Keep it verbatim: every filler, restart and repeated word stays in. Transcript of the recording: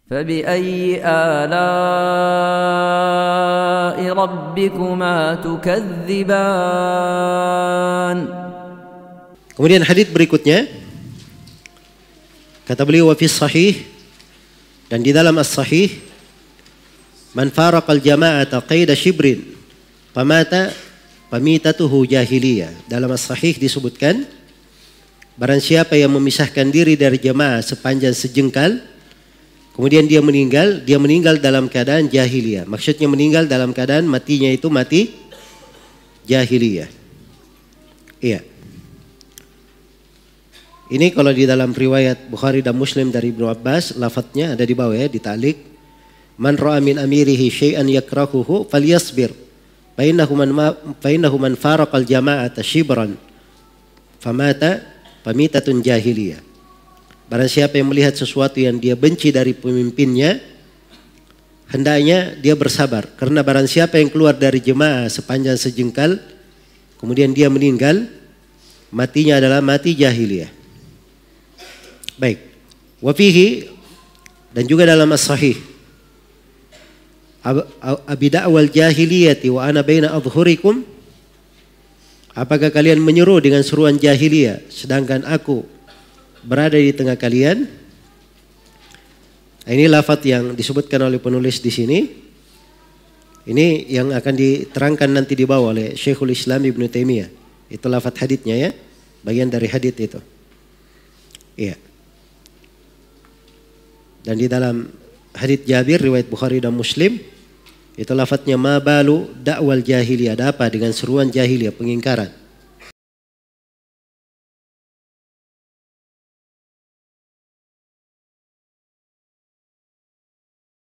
فبأي آلاء ربكما تكذبان. Kemudian hadits berikutnya kata beliau wa fi sahih, dan di dalam as-sahih, man faraqal jama'ata qaida shibrin famata famitatuhu jahiliyah. Dalam as-sahih disebutkan, barang siapa yang memisahkan diri dari jamaah sepanjang sejengkal, kemudian dia meninggal, dia meninggal dalam keadaan jahiliyah. Maksudnya meninggal dalam keadaan matinya itu mati jahiliyah. Iya. Ini kalau di dalam riwayat Bukhari dan Muslim dari Ibnu Abbas, lafadznya ada di bawah ya, di ta'liq. Man ra'a min amirihi syai'an yakrahuhu falyasbir. Fa innahu man fa innahu man faraqal jama'ata shibran famata famitatun jahiliyah. Barang siapa yang melihat sesuatu yang dia benci dari pemimpinnya, hendaknya dia bersabar. Karena barang siapa yang keluar dari jemaah sepanjang sejengkal, kemudian dia meninggal, matinya adalah mati jahiliyah. Baik. Wa fihi, dan juga dalam as-sahih, abida'wal jahiliyati wa ana baina adhhurikum, apakah kalian menyeru dengan seruan jahiliyah sedangkan aku berada di tengah kalian? Ini lafaz yang disebutkan oleh penulis di sini. Ini yang akan diterangkan nanti di bawah oleh Syekhul Islam Ibnu Taimiyah. Itu lafaz haditsnya ya, bagian dari hadits itu. Iya. Dan di dalam hadits Jabir riwayat Bukhari dan Muslim, itu lafadznya ma balu da'wal jahiliyah, ada apa dengan seruan jahiliyah, pengingkaran.